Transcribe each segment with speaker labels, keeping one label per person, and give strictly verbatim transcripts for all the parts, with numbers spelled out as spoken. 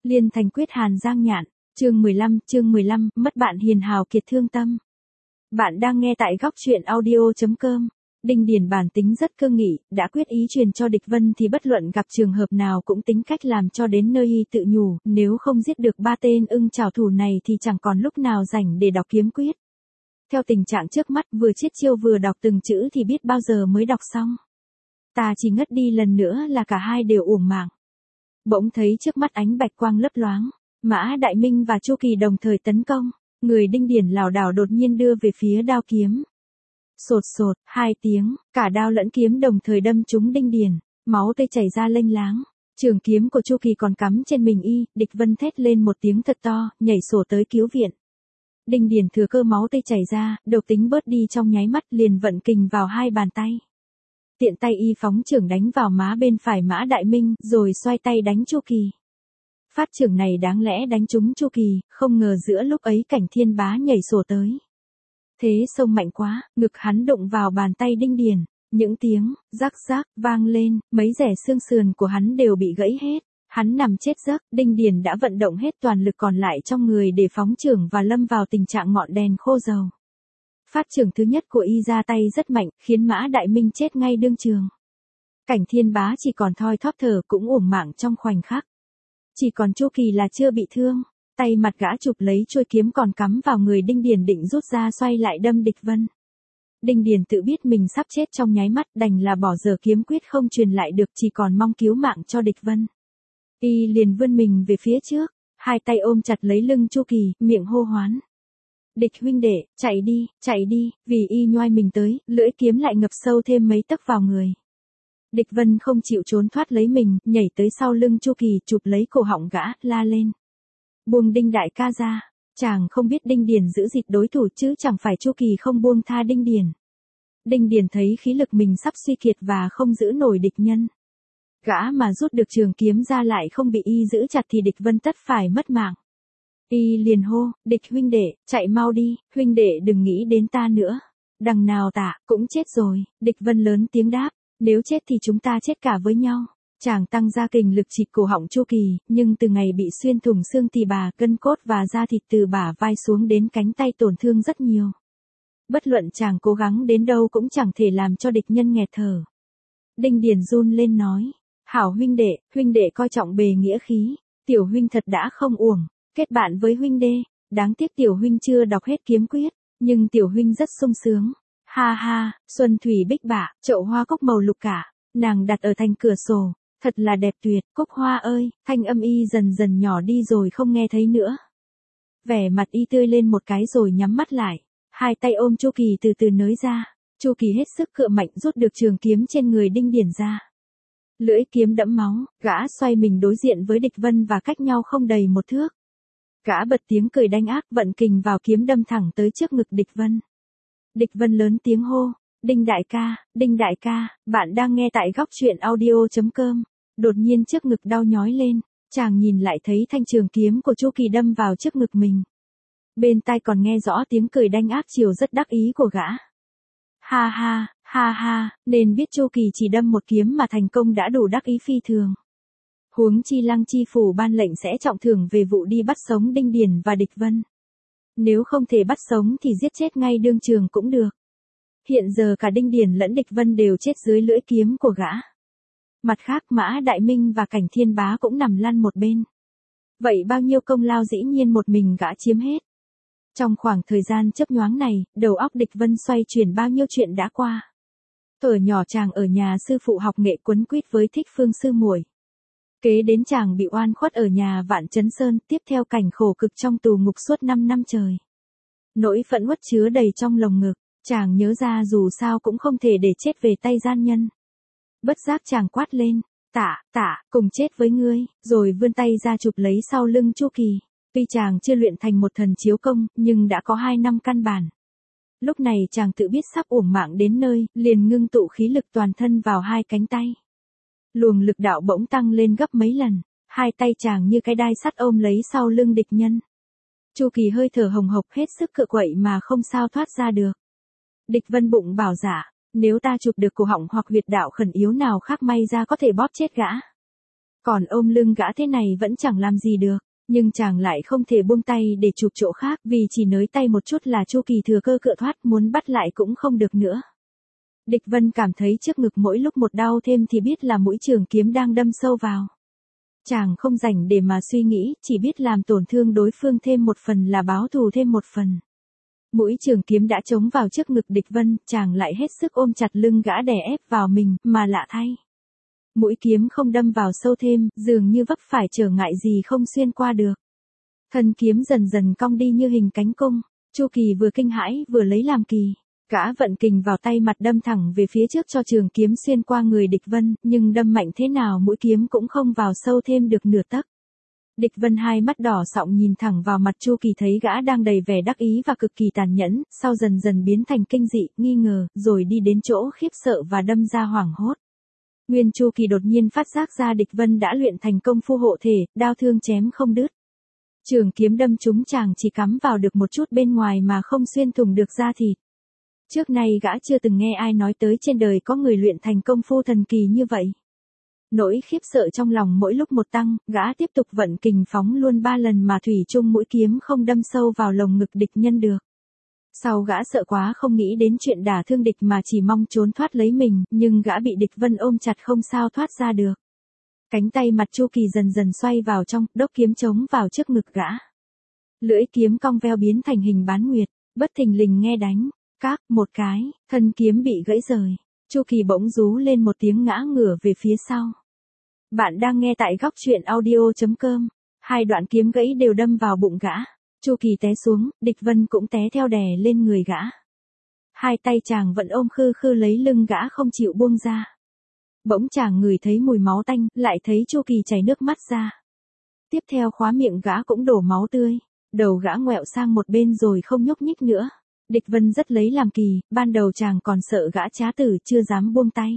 Speaker 1: Liên thành quyết Hàn Giang Nhạn, chương mười lăm, chương mười lăm, mất bạn hiền hào kiệt thương tâm. Bạn đang nghe tại góc truyện audio.com. Đinh Điền bản tính rất cương nghị, đã quyết ý truyền cho địch vân thì bất luận gặp trường hợp nào cũng tính cách làm cho đến nơi y tự nhủ, nếu không giết được ba tên ưng trảo thủ này thì chẳng còn lúc nào rảnh để đọc kiếm quyết. Theo tình trạng trước mắt vừa chiết chiêu vừa đọc từng chữ thì biết bao giờ mới đọc xong. Ta chỉ ngất đi lần nữa là cả hai đều uổng mạng. Bỗng thấy trước mắt ánh bạch quang lấp loáng, Mã Đại Minh và Chu Kỳ đồng thời tấn công, người Đinh Điền lảo đảo đột nhiên đưa về phía đao kiếm. Sột sột, hai tiếng, cả đao lẫn kiếm đồng thời đâm trúng Đinh Điền, máu tươi chảy ra lênh láng. Trường kiếm của Chu Kỳ còn cắm trên mình y, địch vân thét lên một tiếng thật to, nhảy sổ tới cứu viện. Đinh Điền thừa cơ máu tươi chảy ra, độc tính bớt đi trong nháy mắt liền vận kình vào hai bàn tay. Tiện tay y phóng trưởng đánh vào má bên phải Mã Đại Minh, rồi xoay tay đánh Chu Kỳ. Phát trưởng này đáng lẽ đánh trúng Chu Kỳ, không ngờ giữa lúc ấy Cảnh Thiên Bá nhảy sổ tới. Thế xông mạnh quá, ngực hắn đụng vào bàn tay Đinh Điền, những tiếng rắc rắc vang lên, mấy rẻ xương sườn của hắn đều bị gãy hết. Hắn nằm chết giấc, Đinh Điền đã vận động hết toàn lực còn lại trong người để phóng trưởng và lâm vào tình trạng ngọn đèn khô dầu. Phát trưởng thứ nhất của y ra tay rất mạnh, khiến Mã Đại Minh chết ngay đương trường. Cảnh Thiên Bá chỉ còn thoi thóp thở cũng uổng mạng trong khoảnh khắc. Chỉ còn Chu Kỳ là chưa bị thương, tay mặt gã chụp lấy chuôi kiếm còn cắm vào người Đinh Điền định rút ra xoay lại đâm địch vân. Đinh Điền tự biết mình sắp chết trong nháy mắt đành là bỏ dở kiếm quyết không truyền lại được chỉ còn mong cứu mạng cho địch vân. Y liền vươn mình về phía trước, hai tay ôm chặt lấy lưng Chu Kỳ, miệng hô hoán. Địch huynh đệ, chạy đi, chạy đi, vì y nhoai mình tới, lưỡi kiếm lại ngập sâu thêm mấy tấc vào người. Địch vân không chịu trốn thoát lấy mình, nhảy tới sau lưng Chu Kỳ chụp lấy cổ họng gã, la lên. Buông Đinh đại ca ra, chàng không biết Đinh Điền giữ dịt đối thủ chứ chẳng phải Chu Kỳ không buông tha Đinh Điền. Đinh Điền thấy khí lực mình sắp suy kiệt và không giữ nổi địch nhân. Gã mà rút được trường kiếm ra lại không bị y giữ chặt thì địch vân tất phải mất mạng. Y liền hô, địch huynh đệ, chạy mau đi, huynh đệ đừng nghĩ đến ta nữa. Đằng nào tả, cũng chết rồi, địch vân lớn tiếng đáp, nếu chết thì chúng ta chết cả với nhau. Chàng tăng ra kình lực chịt cổ họng Chu Kỳ, nhưng từ ngày bị xuyên thủng xương tỳ bà, gân cốt và da thịt từ bả vai xuống đến cánh tay tổn thương rất nhiều. Bất luận chàng cố gắng đến đâu cũng chẳng thể làm cho địch nhân nghẹt thở. Đinh Điền run lên nói, hảo huynh đệ, huynh đệ coi trọng bề nghĩa khí, tiểu huynh thật đã không uổng, kết bạn với huynh đê, đáng tiếc tiểu huynh chưa đọc hết kiếm quyết, nhưng tiểu huynh rất sung sướng. Ha ha, xuân thủy bích bạ, chậu hoa cúc màu lục cả, nàng đặt ở thành cửa sổ, thật là đẹp tuyệt, cúc hoa ơi, thanh âm y dần dần nhỏ đi rồi không nghe thấy nữa. Vẻ mặt y tươi lên một cái rồi nhắm mắt lại, hai tay ôm Chu Kỳ từ từ nới ra, Chu Kỳ hết sức cựa mạnh rút được trường kiếm trên người Đinh Điền ra. Lưỡi kiếm đẫm máu, gã xoay mình đối diện với địch vân và cách nhau không đầy một thước. Gã bật tiếng cười đanh ác vận kình vào kiếm đâm thẳng tới trước ngực địch vân. Địch vân lớn tiếng hô, Đinh đại ca, Đinh đại ca, bạn đang nghe tại góc truyện audio.com. Đột nhiên trước ngực đau nhói lên, chàng nhìn lại thấy thanh trường kiếm của Chu Kỳ đâm vào trước ngực mình. Bên tai còn nghe rõ tiếng cười đanh ác chiều rất đắc ý của gã. Ha ha, ha ha, nên biết Chu Kỳ chỉ đâm một kiếm mà thành công đã đủ đắc ý phi thường. Huống chi Lăng chi phủ ban lệnh sẽ trọng thưởng về vụ đi bắt sống Đinh Điền và địch vân. Nếu không thể bắt sống thì giết chết ngay đương trường cũng được. Hiện giờ cả Đinh Điền lẫn địch vân đều chết dưới lưỡi kiếm của gã. Mặt khác Mã Đại Minh và Cảnh Thiên Bá cũng nằm lăn một bên. Vậy bao nhiêu công lao dĩ nhiên một mình gã chiếm hết. Trong khoảng thời gian chớp nhoáng này, đầu óc địch vân xoay chuyển bao nhiêu chuyện đã qua. Thuở nhỏ chàng ở nhà sư phụ học nghệ quấn quýt với Thích Phương sư muội. Kế đến chàng bị oan khuất ở nhà Vạn Chấn Sơn, tiếp theo cảnh khổ cực trong tù ngục suốt năm năm trời. Nỗi phẫn uất chứa đầy trong lồng ngực, chàng nhớ ra dù sao cũng không thể để chết về tay gian nhân. Bất giác chàng quát lên, tả, tả, cùng chết với ngươi, rồi vươn tay ra chụp lấy sau lưng Chu Kỳ. Tuy chàng chưa luyện thành một thần chiếu công, nhưng đã có hai năm căn bản. Lúc này chàng tự biết sắp uổng mạng đến nơi, liền ngưng tụ khí lực toàn thân vào hai cánh tay. Luồng lực đạo bỗng tăng lên gấp mấy lần, hai tay chàng như cái đai sắt ôm lấy sau lưng địch nhân. Chu Kỳ hơi thở hồng hộc hết sức cựa quậy mà không sao thoát ra được. Địch vân bụng bảo giả, nếu ta chụp được cổ họng hoặc huyệt đạo khẩn yếu nào khác may ra có thể bóp chết gã. Còn ôm lưng gã thế này vẫn chẳng làm gì được, nhưng chàng lại không thể buông tay để chụp chỗ khác, vì chỉ nới tay một chút là Chu Kỳ thừa cơ cựa thoát, muốn bắt lại cũng không được nữa. Địch Vân cảm thấy trước ngực mỗi lúc một đau thêm thì biết là mũi trường kiếm đang đâm sâu vào. Chàng không rảnh để mà suy nghĩ, chỉ biết làm tổn thương đối phương thêm một phần là báo thù thêm một phần. Mũi trường kiếm đã chống vào trước ngực Địch Vân, chàng lại hết sức ôm chặt lưng gã đè ép vào mình, mà lạ thay. Mũi kiếm không đâm vào sâu thêm, dường như vấp phải trở ngại gì không xuyên qua được. Thân kiếm dần dần cong đi như hình cánh cung, Chu Kỳ vừa kinh hãi vừa lấy làm kỳ. Gã vận kình vào tay mặt đâm thẳng về phía trước cho trường kiếm xuyên qua người Địch Vân, nhưng đâm mạnh thế nào mũi kiếm cũng không vào sâu thêm được nửa tấc. Địch Vân hai mắt đỏ sọng nhìn thẳng vào mặt Chu Kỳ, thấy gã đang đầy vẻ đắc ý và cực kỳ tàn nhẫn, sau dần dần biến thành kinh dị, nghi ngờ, rồi đi đến chỗ khiếp sợ và đâm ra hoảng hốt. Nguyên Chu Kỳ đột nhiên phát giác ra Địch Vân đã luyện thành công phu hộ thể, đao thương chém không đứt. Trường kiếm đâm trúng chàng chỉ cắm vào được một chút bên ngoài mà không xuyên thủng được da thịt. Trước nay gã chưa từng nghe ai nói tới trên đời có người luyện thành công phu thần kỳ như vậy. Nỗi khiếp sợ trong lòng mỗi lúc một tăng, gã tiếp tục vận kình phóng luôn ba lần mà thủy chung mũi kiếm không đâm sâu vào lồng ngực địch nhân được. Sau gã sợ quá không nghĩ đến chuyện đả thương địch mà chỉ mong trốn thoát lấy mình, nhưng gã bị Địch Vân ôm chặt không sao thoát ra được. Cánh tay mặt Chu Kỳ dần dần xoay vào trong, đốc kiếm chống vào trước ngực gã. Lưỡi kiếm cong veo biến thành hình bán nguyệt, bất thình lình nghe đánh, các, một cái, thân kiếm bị gãy rời. Chu Kỳ bỗng rú lên một tiếng ngã ngửa về phía sau. Bạn đang nghe tại góc truyện audio chấm com. Hai đoạn kiếm gãy đều đâm vào bụng gã. Chu Kỳ té xuống, Địch Vân cũng té theo đè lên người gã. Hai tay chàng vẫn ôm khư khư lấy lưng gã không chịu buông ra. Bỗng chàng ngửi thấy mùi máu tanh, lại thấy Chu Kỳ chảy nước mắt ra. Tiếp theo khóa miệng gã cũng đổ máu tươi, đầu gã ngoẹo sang một bên rồi không nhúc nhích nữa. Địch Vân rất lấy làm kỳ, ban đầu chàng còn sợ gã trá tử chưa dám buông tay.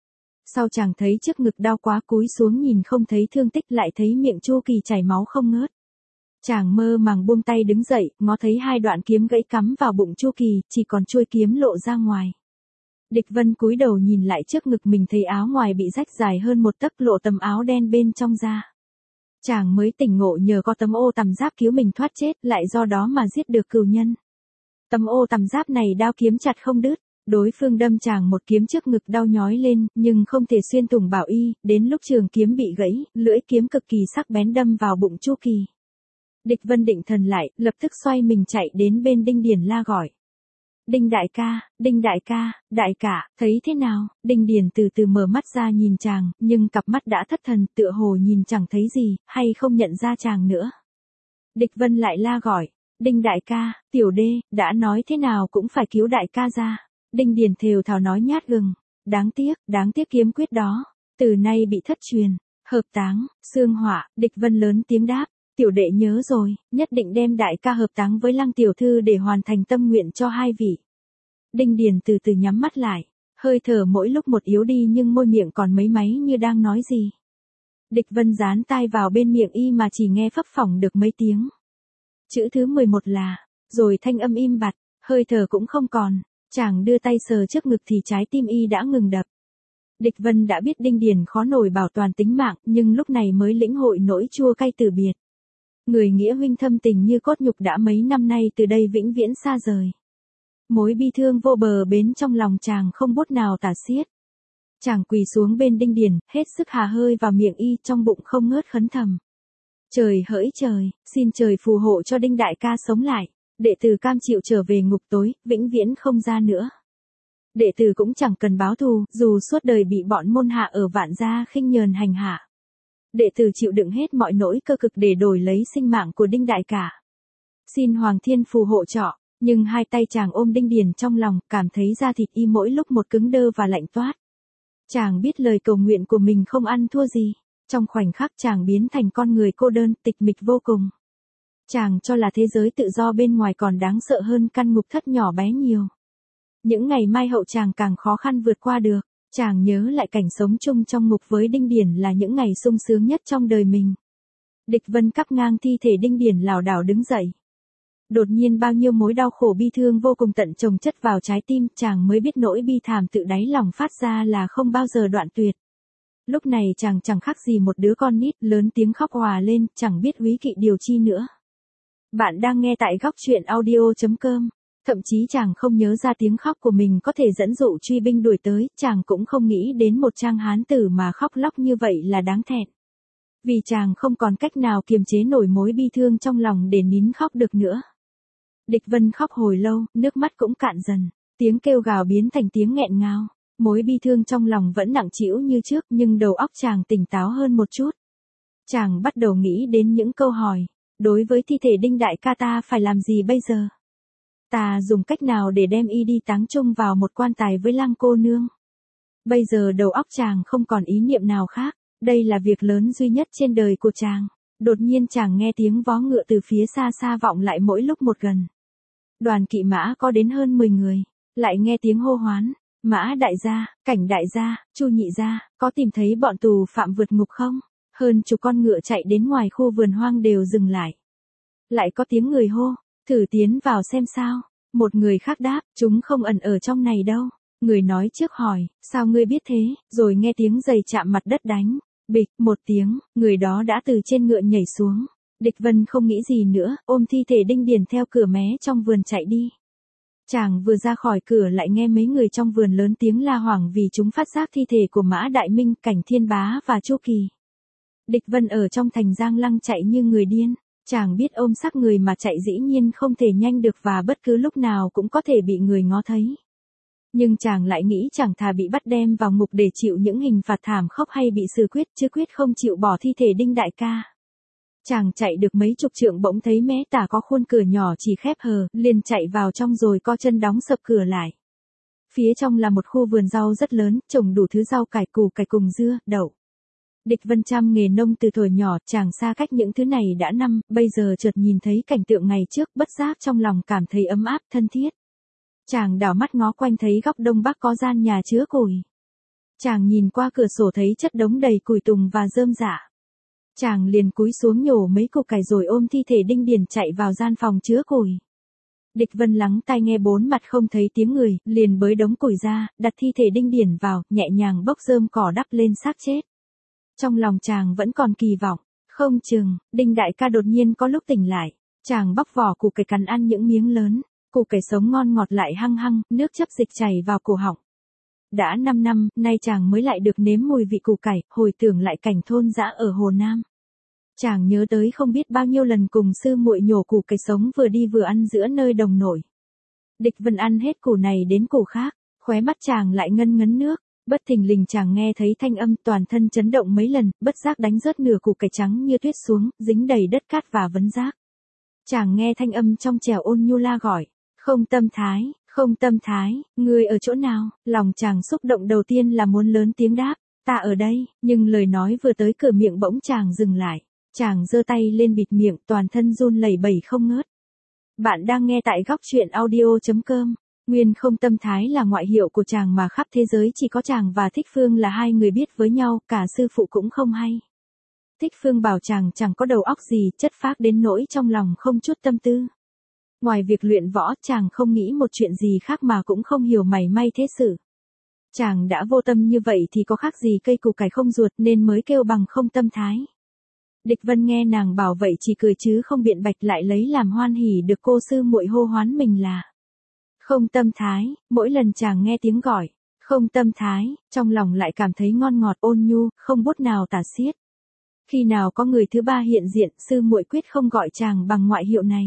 Speaker 1: Sau chàng thấy trước ngực đau quá cúi xuống nhìn không thấy thương tích, lại thấy miệng Chu Kỳ chảy máu không ngớt. Chàng mơ màng buông tay đứng dậy, ngó thấy hai đoạn kiếm gãy cắm vào bụng Chu Kỳ, chỉ còn chuôi kiếm lộ ra ngoài. Địch Vân cúi đầu nhìn lại trước ngực mình thấy áo ngoài bị rách dài hơn một tấc, lộ tấm áo đen bên trong ra. Chàng mới tỉnh ngộ nhờ có tấm ô tằm giáp cứu mình thoát chết, lại do đó mà giết được cừu nhân. Tấm ô tằm giáp này đao kiếm chặt không đứt, đối phương đâm chàng một kiếm trước ngực đau nhói lên, nhưng không thể xuyên thủng bảo y, đến lúc trường kiếm bị gãy, lưỡi kiếm cực kỳ sắc bén đâm vào bụng Chu Kỳ. Địch Vân định thần lại, lập tức xoay mình chạy đến bên Đinh Điền la gọi. Đinh đại ca, Đinh đại ca, đại cả, thấy thế nào? Đinh Điền từ từ mở mắt ra nhìn chàng, nhưng cặp mắt đã thất thần, tựa hồ nhìn chẳng thấy gì, hay không nhận ra chàng nữa. Địch Vân lại la gọi. Đinh đại ca, tiểu đê, đã nói thế nào cũng phải cứu đại ca ra. Đinh Điền thều thào nói nhát gừng. Đáng tiếc, đáng tiếc kiếm quyết đó. Từ nay bị thất truyền. Hợp táng, xương họa, Địch Vân lớn tiếng đáp. Tiểu đệ nhớ rồi, nhất định đem đại ca hợp táng với Lăng tiểu thư để hoàn thành tâm nguyện cho hai vị. Đinh Điền từ từ nhắm mắt lại. Hơi thở mỗi lúc một yếu đi nhưng môi miệng còn mấy máy như đang nói gì. Địch Vân dán tai vào bên miệng y mà chỉ nghe phấp phỏng được mấy tiếng. Chữ thứ mười một là, rồi thanh âm im bặt, hơi thở cũng không còn, chàng đưa tay sờ trước ngực thì trái tim y đã ngừng đập. Địch Vân đã biết Đinh Điền khó nổi bảo toàn tính mạng, nhưng lúc này mới lĩnh hội nỗi chua cay từ biệt. Người nghĩa huynh thâm tình như cốt nhục đã mấy năm nay từ đây vĩnh viễn xa rời. Mối bi thương vô bờ bến trong lòng chàng không bút nào tả xiết. Chàng quỳ xuống bên Đinh Điền, hết sức hà hơi vào miệng y, trong bụng không ngớt khấn thầm. Trời hỡi trời, xin trời phù hộ cho Đinh đại ca sống lại, đệ tử cam chịu trở về ngục tối, vĩnh viễn không ra nữa. Đệ tử cũng chẳng cần báo thù, dù suốt đời bị bọn môn hạ ở Vạn Gia khinh nhờn hành hạ. Đệ tử chịu đựng hết mọi nỗi cơ cực để đổi lấy sinh mạng của Đinh đại ca. Xin Hoàng Thiên phù hộ trọ, nhưng hai tay chàng ôm Đinh Điền trong lòng, cảm thấy da thịt y mỗi lúc một cứng đơ và lạnh toát. Chàng biết lời cầu nguyện của mình không ăn thua gì. Trong khoảnh khắc chàng biến thành con người cô đơn, tịch mịch vô cùng. Chàng cho là thế giới tự do bên ngoài còn đáng sợ hơn căn ngục thất nhỏ bé nhiều. Những ngày mai hậu chàng càng khó khăn vượt qua được. Chàng nhớ lại cảnh sống chung trong ngục với Đinh Điền là những ngày sung sướng nhất trong đời mình. Địch Vân cắp ngang thi thể Đinh Điền lảo đảo đứng dậy. Đột nhiên bao nhiêu mối đau khổ bi thương vô cùng tận chồng chất vào trái tim, chàng mới biết nỗi bi thảm tự đáy lòng phát ra là không bao giờ đoạn tuyệt. Lúc này chàng chẳng khác gì một đứa con nít, lớn tiếng khóc òa lên, chẳng biết úy kỵ điều chi nữa. Bạn đang nghe tại góc truyện audio.com. Thậm chí chàng không nhớ ra tiếng khóc của mình có thể dẫn dụ truy binh đuổi tới, chàng cũng không nghĩ đến một trang hán tử mà khóc lóc như vậy là đáng thẹn. Vì chàng không còn cách nào kiềm chế nổi mối bi thương trong lòng để nín khóc được nữa. Địch Vân khóc hồi lâu, nước mắt cũng cạn dần, tiếng kêu gào biến thành tiếng nghẹn ngào. Mối bi thương trong lòng vẫn nặng trĩu như trước, nhưng đầu óc chàng tỉnh táo hơn một chút. Chàng bắt đầu nghĩ đến những câu hỏi, đối với thi thể Đinh đại ca ta phải làm gì bây giờ? Ta dùng cách nào để đem y đi táng chung vào một quan tài với Lăng cô nương? Bây giờ đầu óc chàng không còn ý niệm nào khác, đây là việc lớn duy nhất trên đời của chàng. Đột nhiên chàng nghe tiếng vó ngựa từ phía xa xa vọng lại mỗi lúc một gần. Đoàn kỵ mã có đến hơn mười người, lại nghe tiếng hô hoán. Mã đại gia, Cảnh đại gia, Chu nhị gia, có tìm thấy bọn tù phạm vượt ngục không? Hơn chục con ngựa chạy đến ngoài khu vườn hoang đều dừng lại. Lại có tiếng người hô, thử tiến vào xem sao. Một người khác đáp, chúng không ẩn ở trong này đâu. Người nói trước hỏi, sao ngươi biết thế? Rồi nghe tiếng giày chạm mặt đất đánh. Bịch, một tiếng, người đó đã từ trên ngựa nhảy xuống. Địch Vân không nghĩ gì nữa, ôm thi thể Đinh Điền theo cửa mé trong vườn chạy đi. Chàng vừa ra khỏi cửa lại nghe mấy người trong vườn lớn tiếng la hoảng vì chúng phát giác thi thể của Mã Đại Minh, Cảnh Thiên Bá và Chu Kỳ. Địch Vân ở trong thành Giang Lăng chạy như người điên, chàng biết ôm xác người mà chạy dĩ nhiên không thể nhanh được và bất cứ lúc nào cũng có thể bị người ngó thấy. Nhưng chàng lại nghĩ chẳng thà bị bắt đem vào ngục để chịu những hình phạt thảm khốc hay bị xử quyết chứ quyết không chịu bỏ thi thể Đinh đại ca. Chàng chạy được mấy chục trượng bỗng thấy mé tả có khuôn cửa nhỏ chỉ khép hờ, liền chạy vào trong rồi co chân đóng sập cửa lại. Phía trong là một khu vườn rau rất lớn, trồng đủ thứ rau cải củ cải cùng dưa, đậu. Địch Vân chăm nghề nông từ thuở nhỏ, chàng xa cách những thứ này đã năm, bây giờ chợt nhìn thấy cảnh tượng ngày trước, bất giác trong lòng cảm thấy ấm áp, thân thiết. Chàng đảo mắt ngó quanh thấy góc đông bắc có gian nhà chứa củi. Chàng nhìn qua cửa sổ thấy chất đống đầy củi tùng và rơm rạ. Chàng liền cúi xuống nhổ mấy cục cải rồi ôm thi thể Đinh Điền chạy vào gian phòng chứa củi. Địch Vân lắng tai nghe bốn mặt không thấy tiếng người, liền bới đống củi ra, đặt thi thể Đinh Điền vào, nhẹ nhàng bốc rơm cỏ đắp lên xác chết. Trong lòng chàng vẫn còn kỳ vọng, không chừng, Đinh đại ca đột nhiên có lúc tỉnh lại. Chàng bóc vỏ củ cải cắn ăn những miếng lớn, củ cải sống ngon ngọt lại hăng hăng, nước chấp dịch chảy vào cổ họng. Đã năm năm, nay chàng mới lại được nếm mùi vị củ cải, hồi tưởng lại cảnh thôn dã ở Hồ Nam. Chàng nhớ tới không biết bao nhiêu lần cùng sư muội nhổ củ cải sống vừa đi vừa ăn giữa nơi đồng nổi. Địch Vân ăn hết củ này đến củ khác, khóe mắt chàng lại ngân ngấn nước, bất thình lình chàng nghe thấy thanh âm toàn thân chấn động mấy lần, bất giác đánh rớt nửa củ cải trắng như tuyết xuống, dính đầy đất cát và vấn rác. Chàng nghe thanh âm trong trẻo ôn nhu la gọi, Không Tâm Thái. Không Tâm Thái, ngươi ở chỗ nào? Lòng chàng xúc động đầu tiên là muốn lớn tiếng đáp, ta ở đây, nhưng lời nói vừa tới cửa miệng bỗng chàng dừng lại. Chàng giơ tay lên bịt miệng, toàn thân run lẩy bẩy không ngớt. Bạn đang nghe tại góc truyện audio.com. Nguyên Không Tâm Thái là ngoại hiệu của chàng mà khắp thế giới chỉ có chàng và Thích Phương là hai người biết với nhau, cả sư phụ cũng không hay. Thích Phương bảo chàng chẳng có đầu óc gì, chất phác đến nỗi trong lòng không chút tâm tư. Ngoài việc luyện võ, chàng không nghĩ một chuyện gì khác mà cũng không hiểu mảy may thế sự. Chàng đã vô tâm như vậy thì có khác gì cây củ cải không ruột nên mới kêu bằng không tâm thái. Địch Vân nghe nàng bảo vậy chỉ cười chứ không biện bạch, lại lấy làm hoan hỉ được cô sư muội hô hoán mình là Không Tâm Thái. Mỗi lần chàng nghe tiếng gọi Không Tâm Thái, trong lòng lại cảm thấy ngon ngọt ôn nhu, không bút nào tả xiết. Khi nào có người thứ ba hiện diện, sư muội quyết không gọi chàng bằng ngoại hiệu này.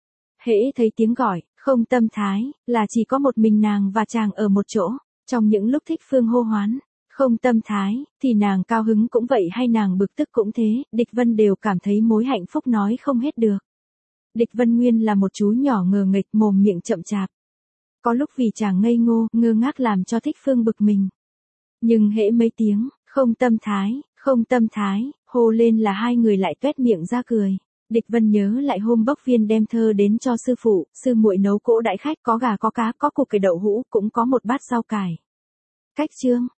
Speaker 1: Hễ thấy tiếng gọi Không Tâm Thái là chỉ có một mình nàng và chàng ở một chỗ. Trong những lúc Thích Phương hô hoán Không Tâm Thái thì nàng cao hứng cũng vậy hay nàng bực tức cũng thế, Địch Vân đều cảm thấy mối hạnh phúc nói không hết được. Địch Vân nguyên là một chú nhỏ ngờ nghệch, mồm miệng chậm chạp. Có lúc vì chàng ngây ngô, ngơ ngác làm cho Thích Phương bực mình. Nhưng hễ mấy tiếng Không Tâm Thái, Không Tâm Thái hô lên là hai người lại tuét miệng ra cười. Địch Vân nhớ lại hôm Bốc Viên đem thơ đến cho sư phụ, sư muội nấu cỗ đãi khách, có gà có cá, có củ cải đậu hũ, cũng có một bát rau cải. Cách chương,